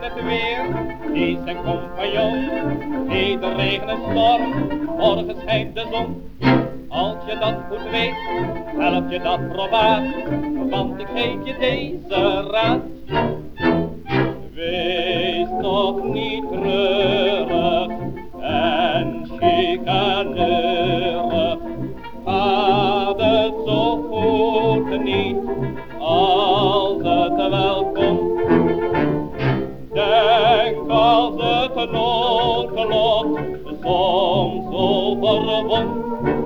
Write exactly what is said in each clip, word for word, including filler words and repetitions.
het weer, die zijn compagnon. Heden regen en storm, morgen schijnt de zon. Als je dat goed weet, help je dat probaat, want ik geef je deze raad. Wees toch niet treurig en chicaneurig, gaat het zo goed niet als het wel komt. Denk als het noodlot soms overwon.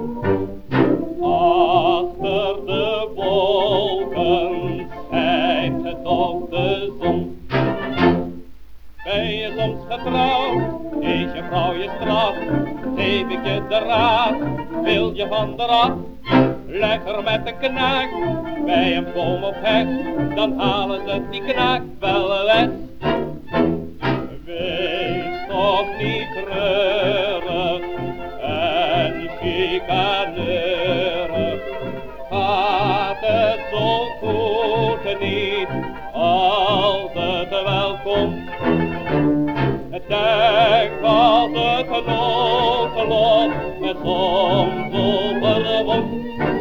Achter de wolken schijnt toch de zon. Ben je soms getrouwd, is je vrouw je straf, geef ik je de raad, wil je van de af. Leg er met een knaak bij een boom of heg, dan halen ze die knaak wel weg. Wees toch niet treurig en chicaneurig, gaat het zo goed niet als het wel komt. Denk als het noodlot met soms overwon.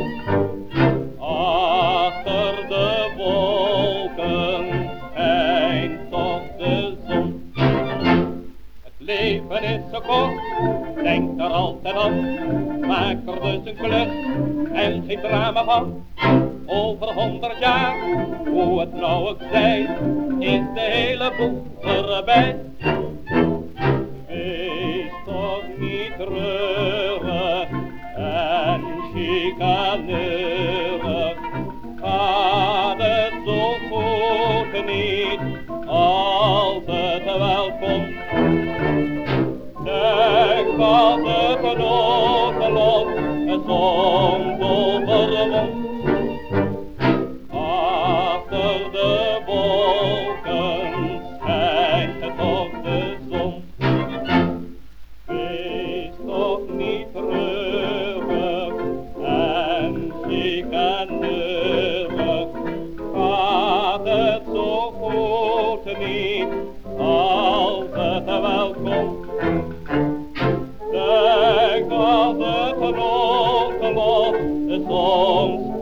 Achter de wolken schijnt toch de zon. Het leven is zo kort, denk er altijd aan. Maak er dus een klus en geen drama van. Over honderd jaar, hoe het nou ook zij, is de hele boel erbij. Wees toch niet treurig en chicaneurig, gaat het zo goed niet als het wel komt. Denk als het noodlot soms overwon. Achter de wolken schijnt toch de zon. Wees toch niet treurig en chicaneurig, gaat het zo goed niet als het wel komt. Denk als het noodlot soms